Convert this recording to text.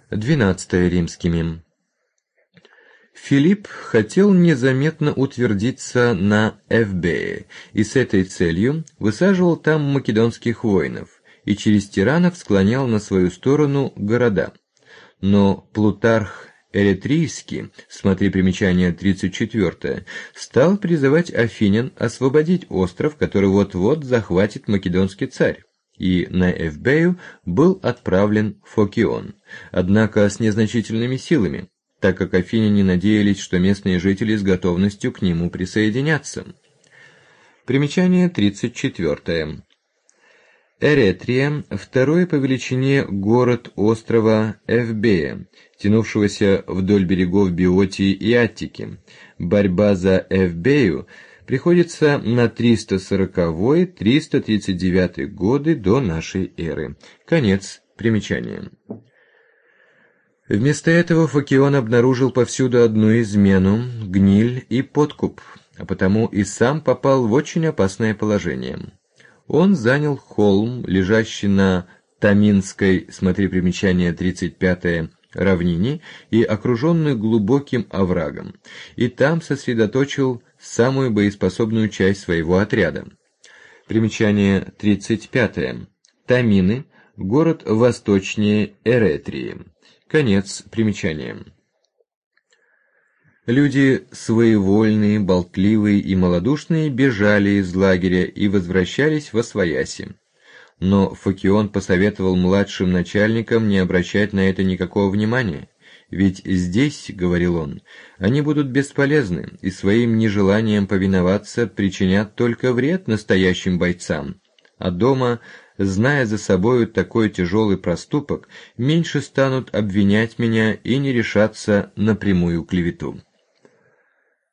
12 римскими. Филипп хотел незаметно утвердиться на Эвбее и с этой целью высаживал там македонских воинов и через тиранов склонял на свою сторону города. Но Плутарх Эретрийский, смотри примечание 34, стал призывать афинян освободить остров, который вот-вот захватит македонский царь, и на Эвбею был отправлен Фокион, однако с незначительными силами, так как афиняне надеялись, что местные жители с готовностью к нему присоединятся. Примечание 34. Эретрия – второй по величине город острова Эвбея, тянувшегося вдоль берегов Биотии и Аттики. Борьба за Эвбею приходится на 340-339 годы до нашей эры. Конец примечания. Вместо этого Фокион обнаружил повсюду одну измену, гниль и подкуп, а потому и сам попал в очень опасное положение. Он занял холм, лежащий на Таминской, смотри примечание 35, равнине и окруженный глубоким оврагом, и там сосредоточил самую боеспособную часть своего отряда. Примечание 35. Тамины – город восточнее Эретрии. Конец примечания. Люди своевольные, болтливые и малодушные бежали из лагеря и возвращались восвояси. Но Фокион посоветовал младшим начальникам не обращать на это никакого внимания, ведь здесь, — говорил он, — они будут бесполезны и своим нежеланием повиноваться причинят только вред настоящим бойцам, а дома, зная за собою такой тяжелый проступок, меньше станут обвинять меня и не решаться на прямую клевету.